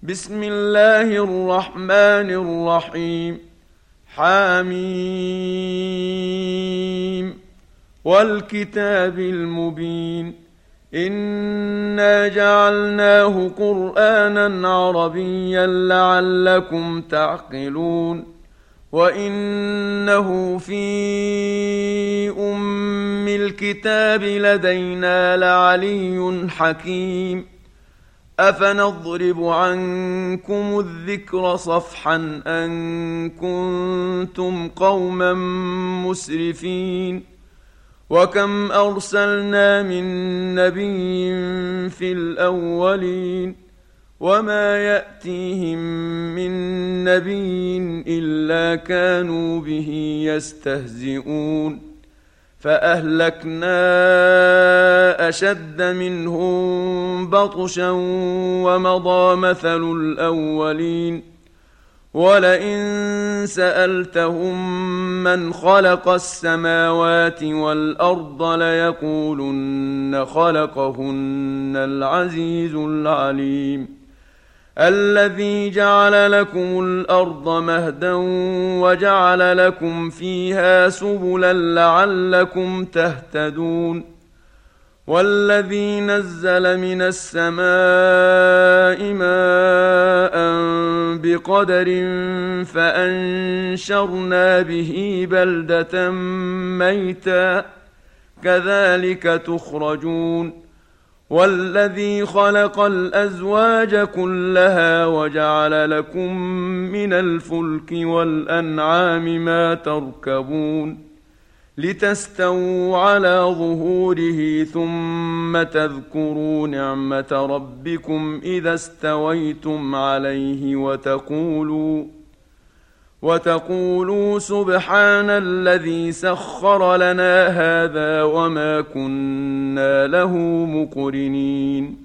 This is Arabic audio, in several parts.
بسم الله الرحمن الرحيم. حميم والكتاب المبين. إنا جعلناه قرآنا عربيا لعلكم تعقلون. وإنه في أم الكتاب لدينا لعلي حكيم. أفنضرب عنكم الذكر صفحا أن كنتم قوما مسرفين. وكم أرسلنا من نبي في الأولين وما يأتيهم من نبي إلا كانوا به يستهزئون. فأهلكنا أشد منهم بطشا ومضى مثل الأولين. ولئن سألتهم من خلق السماوات والأرض ليقولن خلقهن العزيز العليم. الذي جعل لكم الأرض مهدا وجعل لكم فيها سبلا لعلكم تهتدون. والذي نزل من السماء ماء بقدر فأنشرنا به بلدة ميتا كذلك تخرجون. والذي خلق الأزواج كلها وجعل لكم من الفلك والأنعام ما تركبون لتستووا على ظهوره ثم تذكروا نعمة ربكم إذا استويتم عليه وتقولوا سبحان الذي سخر لنا هذا وما كنا له مقرنين.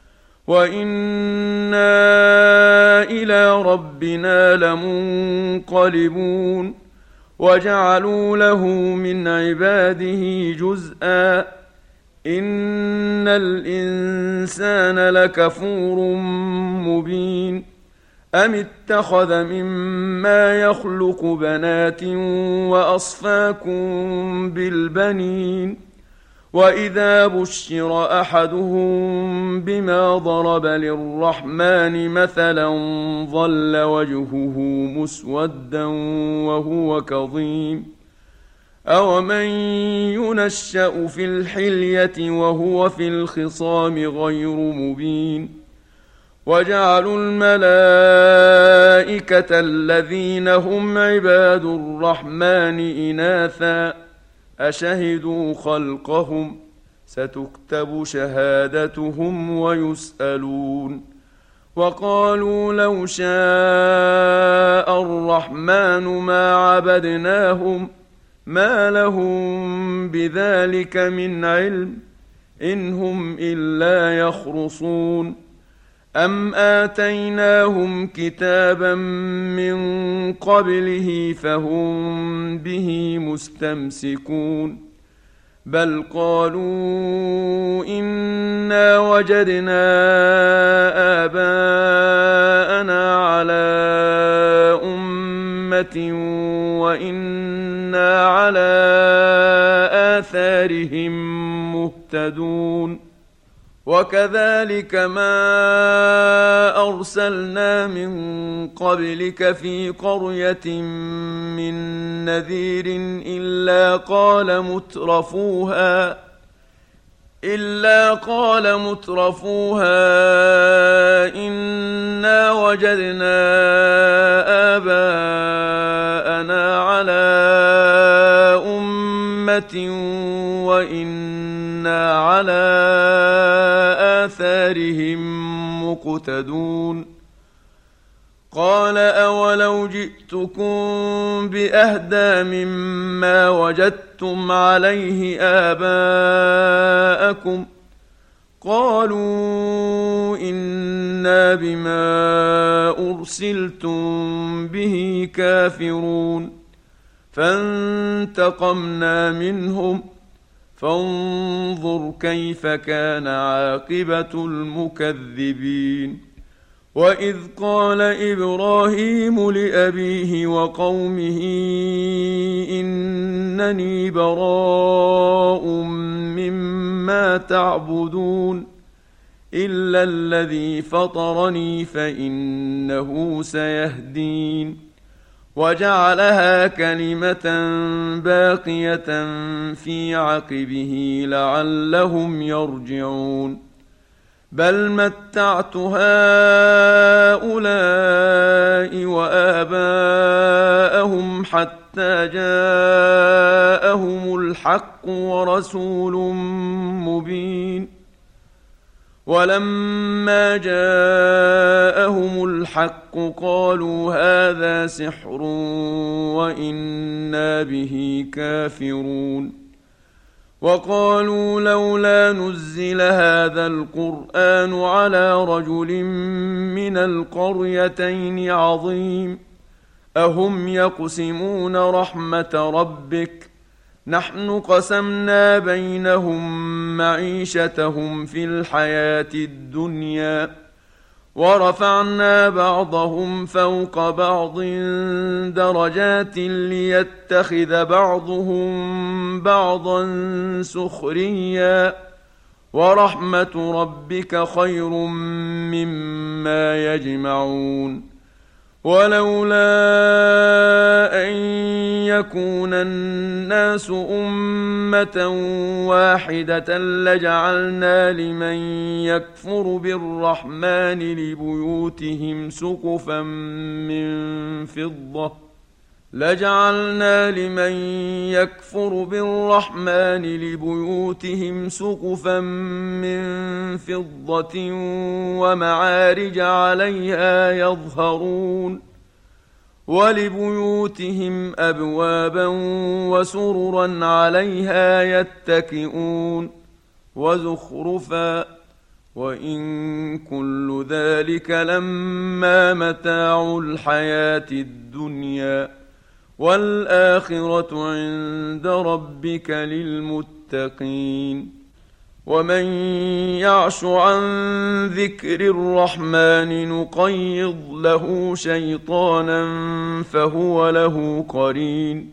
وإنا إلى ربنا لمنقلبون. وجعلوا له من عباده جزءا إن الإنسان لكفور مبين. أم اتخذ مما يخلق بنات وأصفاكم بالبنين. وإذا بشر أحدهم بما ضرب للرحمن مثلا ظل وجهه مسودا وهو كظيم. أومن ينشأ في الحلية وهو في الخصام غير مبين. وجعلوا الملائكة الذين هم عباد الرحمن إناثا أشهدوا خلقهم ستكتب شهادتهم ويسألون. وقالوا لو شاء الرحمن ما عبدناهم ما لهم بذلك من علم إن هم إلا يخرصون. أم آتيناهم كتابا من قبله فهم به مستمسكون. بل قالوا إنا وجدنا آباءنا على أمة وإنا على آثارهم مهتدون. وكذلك ما أرسلنا من قبلك في قرية من نذير إلا قال مترفوها إنا وجدنا آباءنا على أمة وإنا على آثارهم مقتدون. قال أولو جئتكم بأهدى مما وجدتم عليه آباءكم قالوا إنا بما أرسلتم به كافرون. فانتقمنا منهم فانظر كيف كان عاقبة المكذبين. وإذ قال إبراهيم لأبيه وقومه إنني براء مما تعبدون إلا الذي فطرني فإنه سيهدين وجعلها كلمة باقية في عقبه لعلهم يرجعون بل متعت هؤلاء وآباءهم حتى جاءهم الحق ورسول مبين ولما جاءهم الحق قالوا هذا سحر وإنا به كافرون وقالوا لولا نزل هذا القرآن على رجل من القريتين عظيم أهم يقسمون رحمة ربك نحن قسمنا بينهم معيشتهم في الحياة الدنيا ورفعنا بعضهم فوق بعض درجات ليتخذ بعضهم بعضا سخريا ورحمة ربك خير مما يجمعون ولولا أن يكون الناس أمة واحدة لجعلنا لمن يكفر بالرحمن لبيوتهم سقفا من فضة ومعارج عليها يظهرون ولبيوتهم أبوابا وسررا عليها يتكئون وزخرفا وإن كل ذلك لما متاع الحياة الدنيا والآخرة عند ربك للمتقين ومن يعش عن ذكر الرحمن نقيض له شيطانا فهو له قرين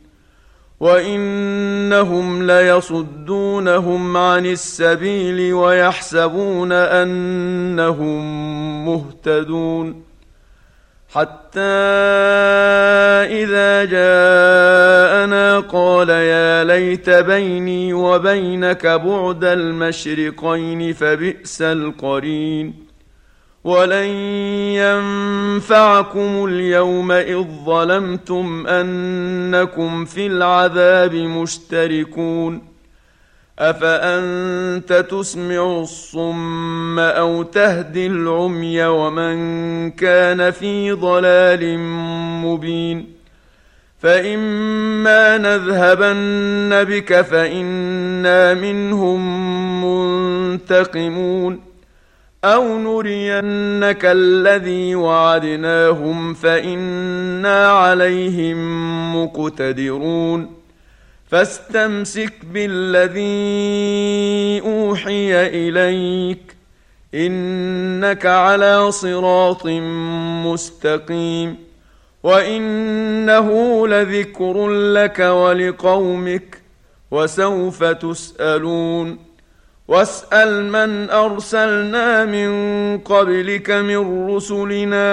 وإنهم ليصدونهم عن السبيل ويحسبون أنهم مهتدون حتى إذا جاءنا قال يا ليت بيني وبينك بعد المشرقين فبئس القرين ولن ينفعكم اليوم إذ ظلمتم أنكم في العذاب مشتركون أفأنت تسمع الصم أو تهدي العمي ومن كان في ضلال مبين فإما نذهبن بك فإنا منهم منتقمون أو نرينك الذي وعدناهم فإنا عليهم مقتدرون فاستمسك بالذي أوحي إليك إنك على صراط مستقيم وإنه لذكر لك ولقومك وسوف تسألون واسأل من أرسلنا من قبلك من رسلنا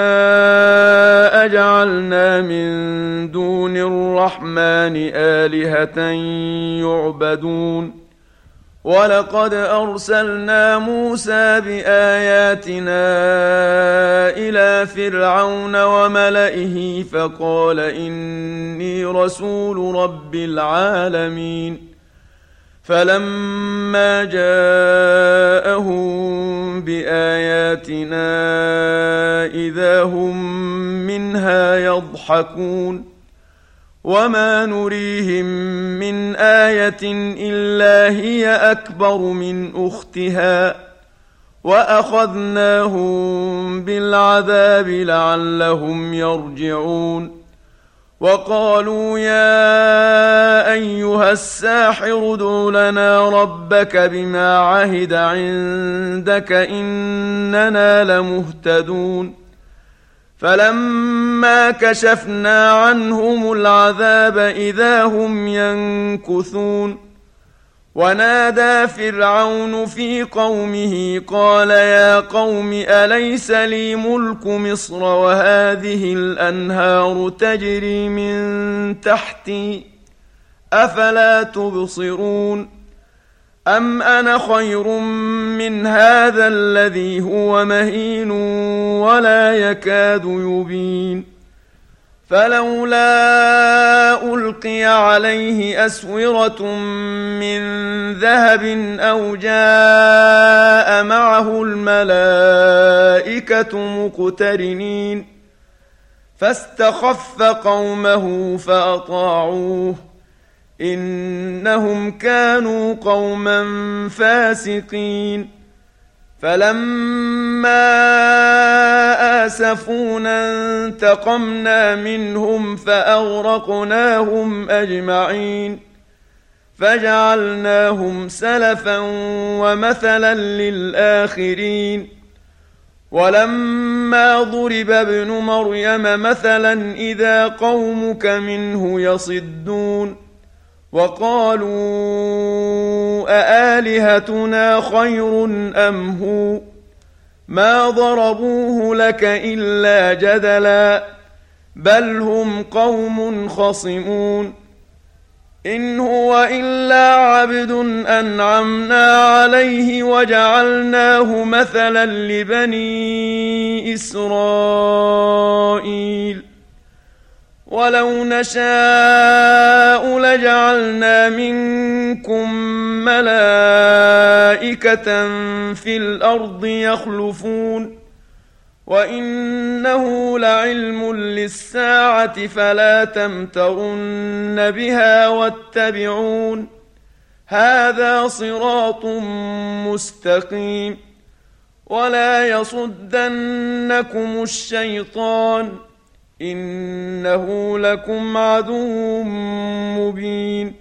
أجعلنا من دون الرحمن آلهة يعبدون ولقد أرسلنا موسى بآياتنا إلى فرعون وملئه فقال إني رسول رب العالمين فلما جاءهم بآياتنا إذا هم منها يضحكون وما نريهم من آية إلا هي أكبر من أختها وأخذناهم بالعذاب لعلهم يرجعون وقالوا يا أيها الساحر ادع لنا ربك بما عهد عندك إننا لمهتدون فلما كشفنا عنهم العذاب إذا هم ينكثون ونادى فرعون في قومه قال يا قوم أليس لي ملك مصر وهذه الأنهار تجري من تحتي أفلا تبصرون أم أنا خير من هذا الذي هو مهين ولا يكاد يبين فلولا ألقي عليه أسورة من ذهب أو جاء معه الملائكة مقترنين فاستخف قومه فأطاعوه إنهم كانوا قوما فاسقين فلما آسفونا انتقمنا منهم فأغرقناهم أجمعين فجعلناهم سلفا ومثلا للآخرين ولما ضرب ابن مريم مثلا إذا قومك منه يصدون وقالوا أآلهتنا خير أم هو ما ضربوه لك إلا جدلا بل هم قوم خصمون إن هو إلا عبد أنعمنا عليه وجعلناه مثلا لبني إسرائيل ولو نشاء لجعلنا منكم ملائكة في الأرض يخلفون وإنه لعلم للساعة فلا تمترن بها واتبعون هذا صراط مستقيم ولا يصدنكم الشيطان إنه لكم عدو مبين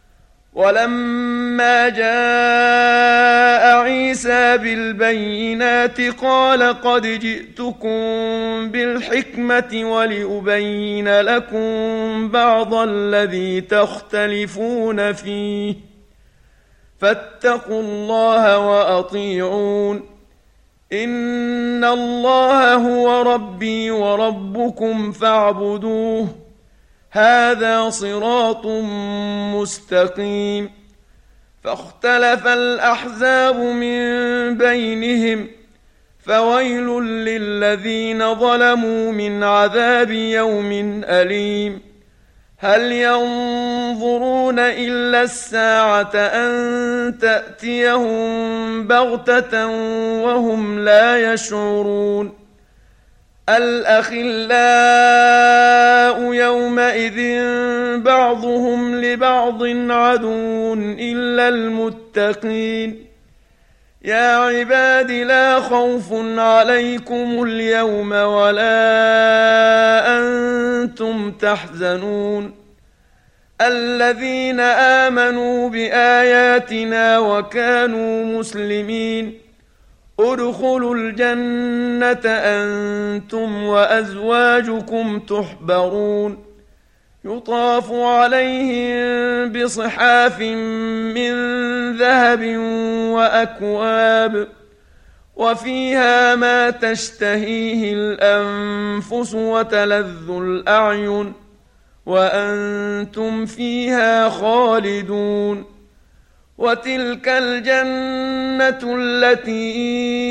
ولما جاء عيسى بالبينات قال قد جئتكم بالحكمة ولأبين لكم بعض الذي تختلفون فيه فاتقوا الله وأطيعون إن الله هو ربي وربكم فاعبدوه هذا صراط مستقيم فاختلف الأحزاب من بينهم فويل للذين ظلموا من عذاب يوم أليم هل ينظرون إلا الساعة أن تأتيهم بغتة وهم لا يشعرون الأخلاء يومئذ بعضهم لبعض عدو إلا المتقين يا عباد لا خوف عليكم اليوم ولا أنتم تحزنون الذين آمنوا بآياتنا وكانوا مسلمين ادخلوا الجنة أنتم وأزواجكم تحبرون يطاف عليهم بصحاف من ذهب وأكواب وفيها ما تشتهيه الأنفس وتلذ الأعين وأنتم فيها خالدون وتلك الجنة التي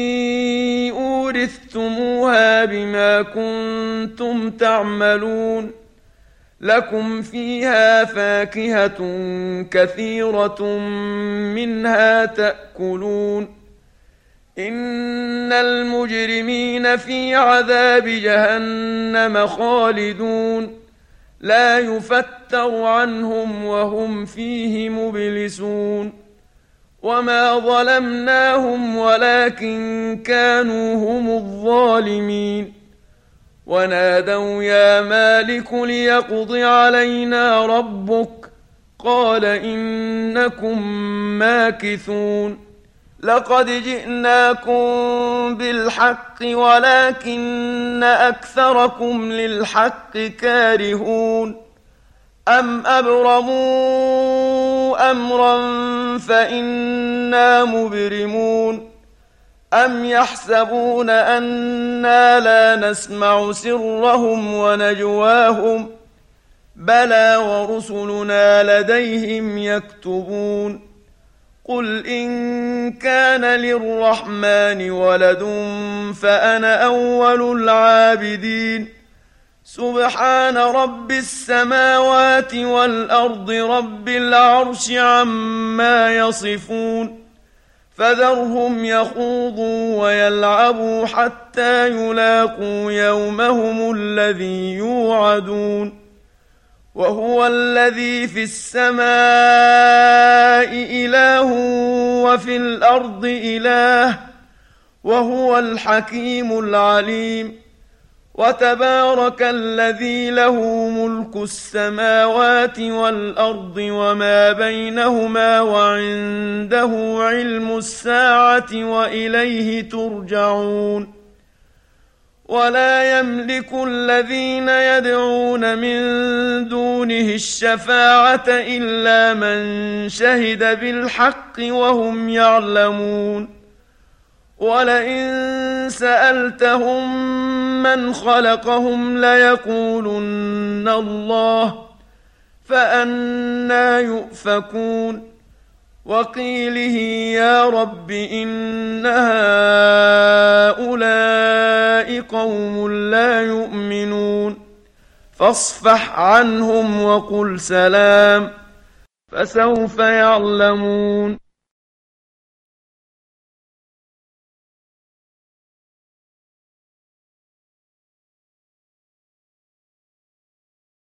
أورثتموها بما كنتم تعملون لكم فيها فاكهة كثيرة منها تأكلون إن المجرمين في عذاب جهنم خالدون لا يفتر عنهم وهم فيه مبلسون وما ظلمناهم ولكن كانوا هم الظالمين ونادوا يا مالك ليقض علينا ربك قال إنكم ماكثون لقد جئناكم بالحق ولكن أكثركم للحق كارهون أم أبرموا أمرا فإنا مبرمون أم يحسبون أنا لا نسمع سرهم ونجواهم بلى ورسلنا لديهم يكتبون قل إن كان للرحمن ولد فأنا أول العابدين سبحان رب السماوات والأرض رب العرش عما يصفون فذرهم يخوضوا ويلعبوا حتى يلاقوا يومهم الذي يوعدون وهو الذي في السماء إله وفي الأرض إله وهو الحكيم العليم وتبارك الذي له ملك السماوات والأرض وما بينهما وعنده علم الساعة وإليه ترجعون ولا يملك الذين يدعون من دونه الشفاعة إلا من شهد بالحق وهم يعلمون ولئن سألتهم من خلقهم ليقولن الله فأنى يؤفكون وقيله يا رب إن هؤلاء قوم لا يؤمنون فاصفح عنهم وقل سلام فسوف يعلمون